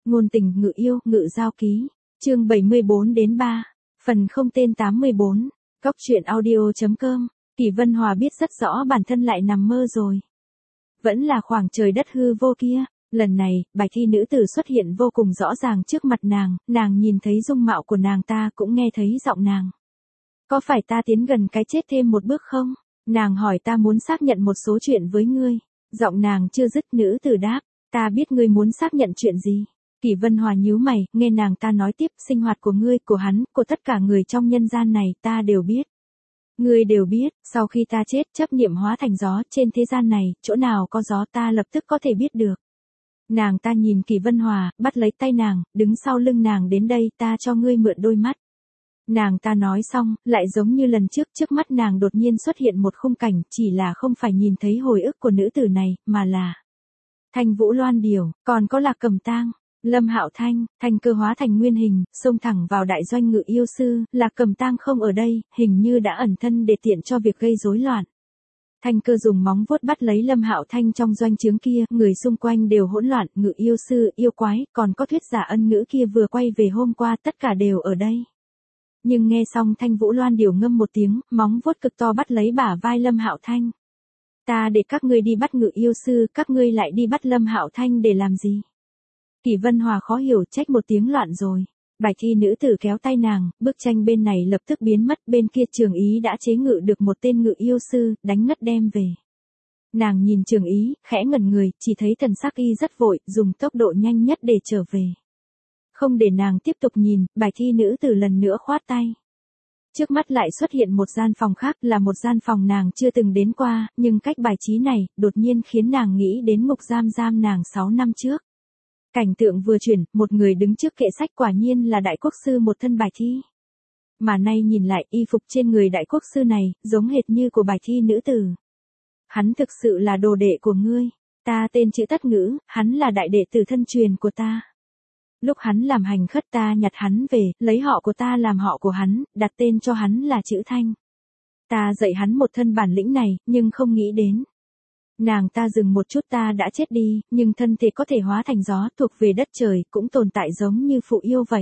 ngôn tình ngự yêu, ngự giao ký. Chương 74-3. Phần không tên 84. Góc truyện audio.com. Kỷ Vân Hòa biết rất rõ bản thân lại nằm mơ rồi. Vẫn là khoảng trời đất hư vô kia. Lần này, bài thi nữ tử xuất hiện vô cùng rõ ràng trước mặt nàng nhìn thấy dung mạo của nàng ta cũng nghe thấy giọng nàng. Có phải ta tiến gần cái chết thêm một bước không? Nàng hỏi ta muốn xác nhận một số chuyện với ngươi. Giọng nàng chưa dứt nữ tử đáp, ta biết ngươi muốn xác nhận chuyện gì. Kỷ Vân Hòa nhíu mày, nghe nàng ta nói tiếp, sinh hoạt của ngươi, của hắn, của tất cả người trong nhân gian này ta đều biết. Ngươi đều biết, sau khi ta chết chấp niệm hóa thành gió trên thế gian này, chỗ nào có gió ta lập tức có thể biết được. Nàng ta nhìn Kỷ Vân Hòa, bắt lấy tay nàng, đứng sau lưng nàng đến đây, ta cho ngươi mượn đôi mắt. Nàng ta nói xong, lại giống như lần trước mắt nàng đột nhiên xuất hiện một khung cảnh, chỉ là không phải nhìn thấy hồi ức của nữ tử này, mà là Thanh Vũ Loan Điểu, còn có Lạc Cẩm Tang, Lâm Hạo Thanh, Thanh Cơ hóa thành nguyên hình, xông thẳng vào đại doanh ngự yêu sư, Lạc Cẩm Tang không ở đây, hình như đã ẩn thân để tiện cho việc gây rối loạn. Thanh Cơ dùng móng vuốt bắt lấy Lâm Hạo Thanh trong doanh trướng kia, người xung quanh đều hỗn loạn, ngự yêu sư, yêu quái, còn có thuyết giả ân ngữ kia vừa quay về hôm qua, tất cả đều ở đây. Nhưng nghe xong Thanh Vũ Loan Điểu ngâm một tiếng, móng vuốt cực to bắt lấy bả vai Lâm Hạo Thanh. Ta để các ngươi đi bắt ngự yêu sư, các ngươi lại đi bắt Lâm Hạo Thanh để làm gì? Kỷ Vân Hòa khó hiểu, trách một tiếng loạn rồi. Bài thi nữ tử kéo tay nàng, bức tranh bên này lập tức biến mất, bên kia Trường Ý đã chế ngự được một tên ngự yêu sư, đánh ngất đem về. Nàng nhìn Trường Ý, khẽ ngẩn người, chỉ thấy thần sắc y rất vội, dùng tốc độ nhanh nhất để trở về. Không để nàng tiếp tục nhìn, bài thi nữ tử lần nữa khoát tay. Trước mắt lại xuất hiện một gian phòng khác, là một gian phòng nàng chưa từng đến qua, nhưng cách bài trí này, đột nhiên khiến nàng nghĩ đến ngục giam nàng 6 năm trước. Cảnh tượng vừa chuyển, một người đứng trước kệ sách, quả nhiên là đại quốc sư một thân bài thi. Mà nay nhìn lại, y phục trên người đại quốc sư này, giống hệt như của bài thi nữ tử. Hắn thực sự là đồ đệ của ngươi. Ta tên chữ Tất Ngữ, hắn là đại đệ tử thân truyền của ta. Lúc hắn làm hành khất ta nhặt hắn về, lấy họ của ta làm họ của hắn, đặt tên cho hắn là chữ Thanh. Ta dạy hắn một thân bản lĩnh này, nhưng không nghĩ đến. Nàng ta dừng một chút, ta đã chết đi, nhưng thân thể có thể hóa thành gió, thuộc về đất trời, cũng tồn tại giống như phụ yêu vậy.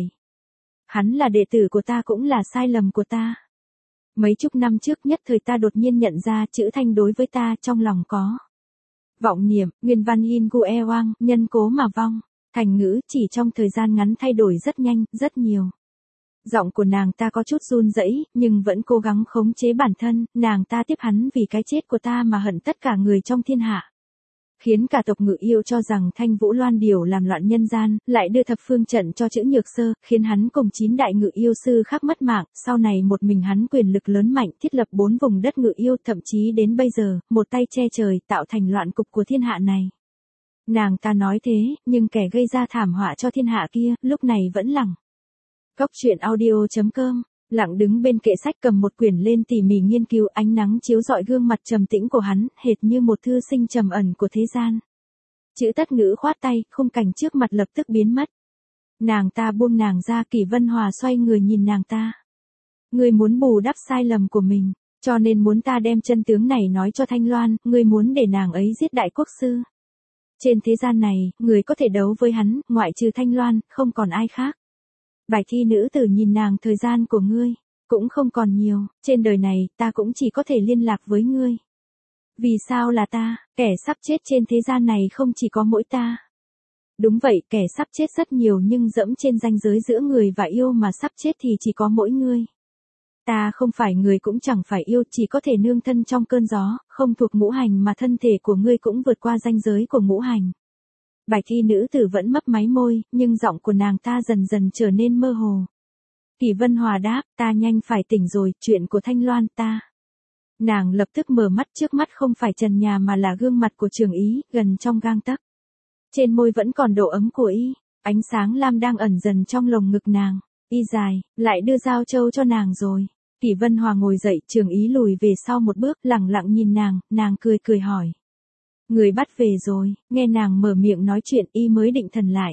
Hắn là đệ tử của ta cũng là sai lầm của ta. Mấy chục năm trước nhất thời ta đột nhiên nhận ra chữ Thanh đối với ta trong lòng có vọng niệm, nguyên văn in gu e oang, nhân cố mà vong. Thành ngữ chỉ trong thời gian ngắn thay đổi rất nhanh, rất nhiều. Giọng của nàng ta có chút run rẩy, nhưng vẫn cố gắng khống chế bản thân, nàng ta tiếp hắn vì cái chết của ta mà hận tất cả người trong thiên hạ. Khiến cả tộc ngự yêu cho rằng Thanh Vũ Loan Điểu làm loạn nhân gian, lại đưa thập phương trận cho chữ Nhược Sơ, khiến hắn cùng 9 đại ngự yêu sư khác mất mạng, sau này một mình hắn quyền lực lớn mạnh thiết lập 4 vùng đất ngự yêu, thậm chí đến bây giờ, một tay che trời tạo thành loạn cục của thiên hạ này. Nàng ta nói thế, nhưng kẻ gây ra thảm họa cho thiên hạ kia, lúc này vẫn lặng. Góc truyện audio.com, lặng đứng bên kệ sách cầm một quyển lên tỉ mỉ nghiên cứu, ánh nắng chiếu rọi gương mặt trầm tĩnh của hắn, hệt như một thư sinh trầm ẩn của thế gian. Chữ Tất Ngữ khoát tay, khung cảnh trước mặt lập tức biến mất. Nàng ta buông nàng ra, Kỷ Vân Hòa xoay người nhìn nàng ta. Ngươi muốn bù đắp sai lầm của mình, cho nên muốn ta đem chân tướng này nói cho Thanh Loan, ngươi muốn để nàng ấy giết đại quốc sư. Trên thế gian này, người có thể đấu với hắn, ngoại trừ Thanh Loan, không còn ai khác. Bài thi nữ tử nhìn nàng, thời gian của ngươi cũng không còn nhiều, trên đời này, ta cũng chỉ có thể liên lạc với ngươi. Vì sao là ta, kẻ sắp chết trên thế gian này không chỉ có mỗi ta. Đúng vậy, kẻ sắp chết rất nhiều nhưng dẫm trên ranh giới giữa người và yêu mà sắp chết thì chỉ có mỗi ngươi. Ta không phải người cũng chẳng phải yêu, chỉ có thể nương thân trong cơn gió, không thuộc ngũ hành mà thân thể của ngươi cũng vượt qua ranh giới của ngũ hành. Bài thi nữ tử vẫn mấp máy môi, nhưng giọng của nàng ta dần dần trở nên mơ hồ. Kỷ Vân Hòa đáp, ta nhanh phải tỉnh rồi, chuyện của Thanh Loan ta. Nàng lập tức mở mắt, trước mắt không phải trần nhà mà là gương mặt của Trường Ý, gần trong gang tấc. Trên môi vẫn còn độ ấm của y, ánh sáng lam đang ẩn dần trong lồng ngực nàng. Y dài, lại đưa dao châu cho nàng rồi. Kỷ Vân Hòa ngồi dậy, Trường Ý lùi về sau một bước, lẳng lặng nhìn nàng cười hỏi. Người bắt về rồi, nghe nàng mở miệng nói chuyện, y mới định thần lại.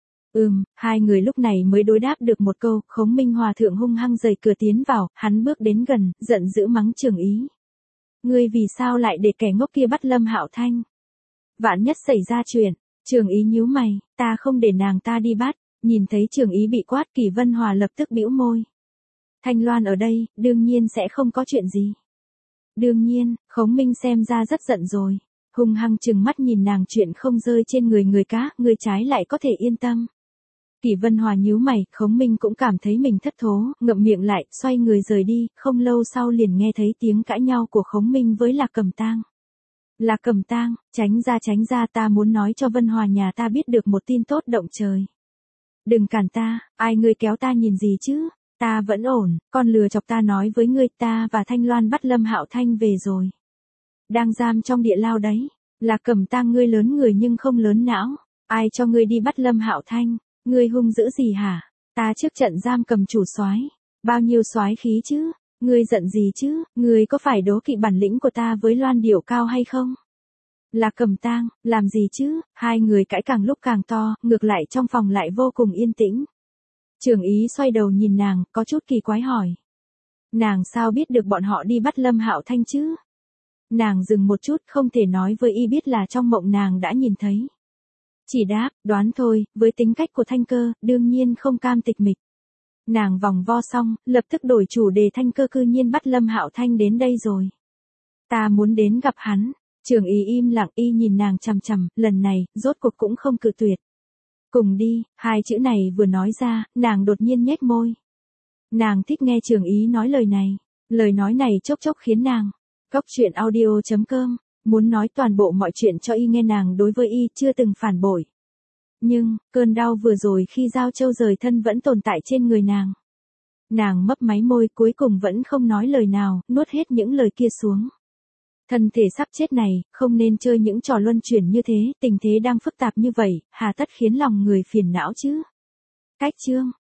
Hai người lúc này mới đối đáp được một câu, Khống Minh Hòa thượng hung hăng giày cửa tiến vào, hắn bước đến gần, giận dữ mắng Trường Ý. Ngươi vì sao lại để kẻ ngốc kia bắt Lâm Hạo Thanh? Vạn nhất xảy ra chuyện, Trường Ý nhíu mày, ta không để nàng ta đi bắt, nhìn thấy Trường Ý bị quát Kỷ Vân Hòa lập tức bĩu môi. Thanh Loan ở đây, đương nhiên sẽ không có chuyện gì. Đương nhiên, Khống Minh xem ra rất giận rồi. Hung hăng trừng mắt nhìn nàng chuyện không rơi trên người người cá, người trái lại có thể yên tâm. Kỷ Vân Hòa nhíu mày, Khống Minh cũng cảm thấy mình thất thố, ngậm miệng lại, xoay người rời đi, không lâu sau liền nghe thấy tiếng cãi nhau của Khống Minh với Lạc Cẩm Tang. Lạc Cẩm Tang, tránh ra ta muốn nói cho Vân Hòa nhà ta biết được một tin tốt động trời. Đừng cản ta, ai ngươi kéo ta nhìn gì chứ, ta vẫn ổn, con lừa chọc ta nói với ngươi ta và Thanh Loan bắt Lâm Hạo Thanh về rồi. Đang giam trong địa lao đấy, Lạc Cẩm Tang ngươi lớn người nhưng không lớn não, ai cho ngươi đi bắt Lâm Hạo Thanh, ngươi hung dữ gì hả, ta trước trận giam cầm chủ soái, bao nhiêu soái khí chứ, ngươi giận gì chứ, ngươi có phải đố kỵ bản lĩnh của ta với Loan Điểu Cao hay không? Lạc Cẩm Tang, làm gì chứ, hai người cãi càng lúc càng to, ngược lại trong phòng lại vô cùng yên tĩnh. Trường Ý xoay đầu nhìn nàng, có chút kỳ quái hỏi. Nàng sao biết được bọn họ đi bắt Lâm Hạo Thanh chứ? Nàng dừng một chút không thể nói với y biết là trong mộng nàng đã nhìn thấy. Chỉ đáp, đoán thôi, với tính cách của Thanh Cơ, đương nhiên không cam tịch mịch. Nàng vòng vo xong, lập tức đổi chủ đề Thanh Cơ cư nhiên bắt Lâm Hạo Thanh đến đây rồi. Ta muốn đến gặp hắn. Trường Ý im lặng y nhìn nàng chằm chằm, lần này, rốt cuộc cũng không cự tuyệt. Cùng đi, hai chữ này vừa nói ra, nàng đột nhiên nhếch môi. Nàng thích nghe Trường Ý nói lời nói này chốc chốc khiến nàng. Coctruyện.audio.com, muốn nói toàn bộ mọi chuyện cho y nghe nàng đối với y chưa từng phản bội. Nhưng, cơn đau vừa rồi khi Giao Châu rời thân vẫn tồn tại trên người nàng. Nàng mấp máy môi cuối cùng vẫn không nói lời nào, nuốt hết những lời kia xuống. Thân thể sắp chết này, không nên chơi những trò luân chuyển như thế, tình thế đang phức tạp như vậy, hà tất khiến lòng người phiền não chứ. Cách chương